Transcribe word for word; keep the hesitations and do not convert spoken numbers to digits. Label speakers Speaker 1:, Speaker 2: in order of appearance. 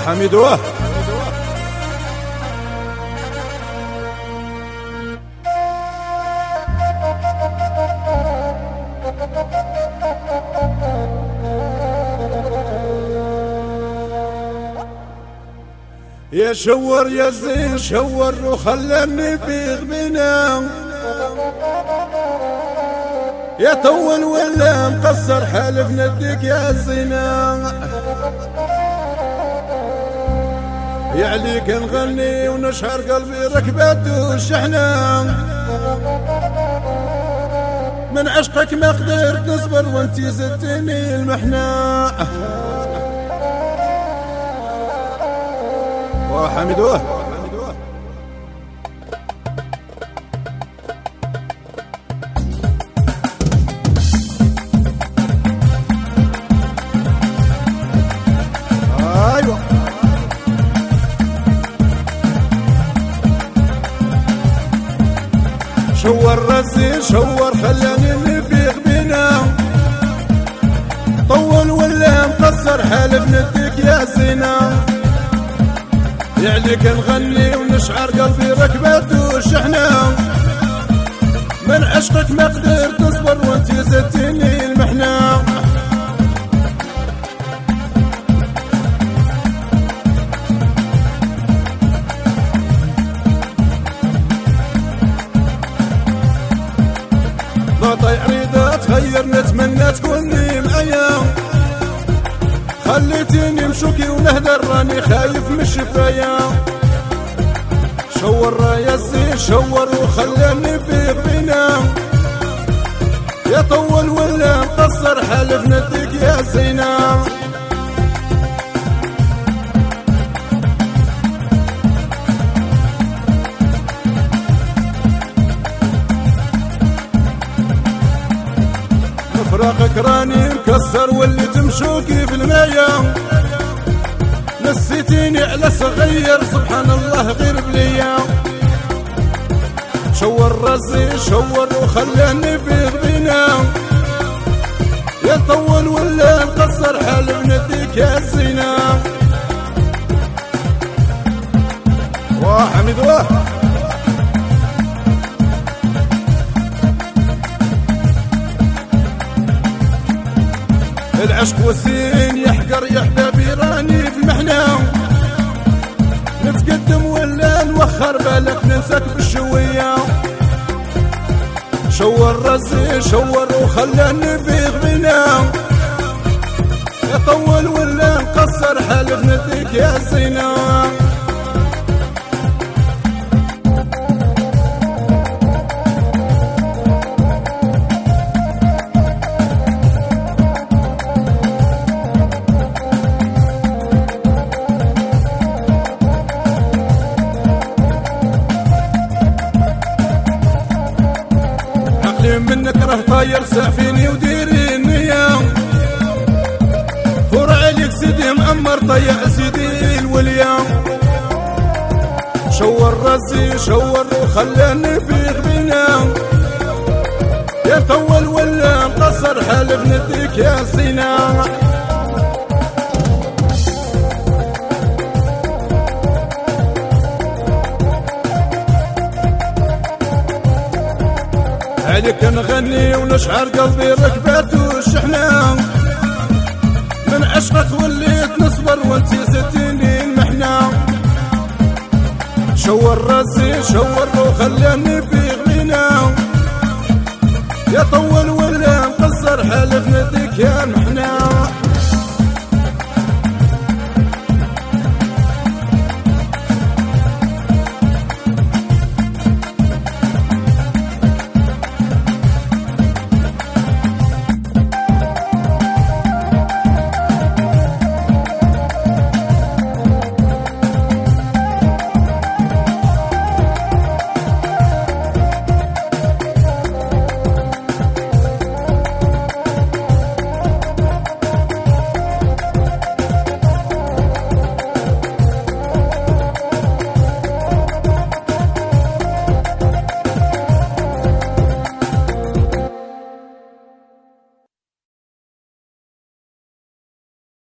Speaker 1: وحمدوه يا شور يا زين شور وخلاني في غبنا، يا طول ولا مقصر حالف نديك يا زينة، يا عليك نغني ونشعر قلبي ركبت وشحنة، من عشقك ما قدرت نصبر وانتي زدتني المحنة. وحمدوه ايوه شور راسي شور خلاني نبيغ بينا، طول ولا مقصر حالف نديك يا زينة، يعليك نغني ونشعر قلبي ركبت وشحنة، من عشقك ما قدرت تصبر وانتي زدتني المحنة. لا طيع ريدة تغير نتمنى تكوني معايا، خليتيني مشوكي ونهدر راني خايف من الشفايا، شور يا زين شور وخلاني في غبنا، يا طول ولا مقصر حالف نديك يا زينة. فراقك راني مكسر واللي تمشوكي في المايه، نسيتيني على صغير سبحان الله غير بليا، شور راسي شور وخلاني في غبينا، يا طول ولا مقصر حالف نديك يا زينة. وحمدوه العشق والسين يحقر يا حبابي راني في المحنة، نتقدم ولا نوخر بالك ننساك بالشوية، شور راسي شور وخلاني في غبنا، يا طول ولا نقصر حالف نديك يا زينة. منك راه طاير سعفيني وديري النية، فور عليك سيدي مأمر طيع سيدي الوليا، شور راسي شور وخلاني في غبنا، يا طول ولا مقصر حالف نديك يا زينة. عليك نغني ونشعر قلبي ركبت وشحنة، من عشقك وليت نصبر وانتي زدتيني المحنة، شور راسي شور وخلاني في غبنا، يا طول ولا مقصر حالف نديك يا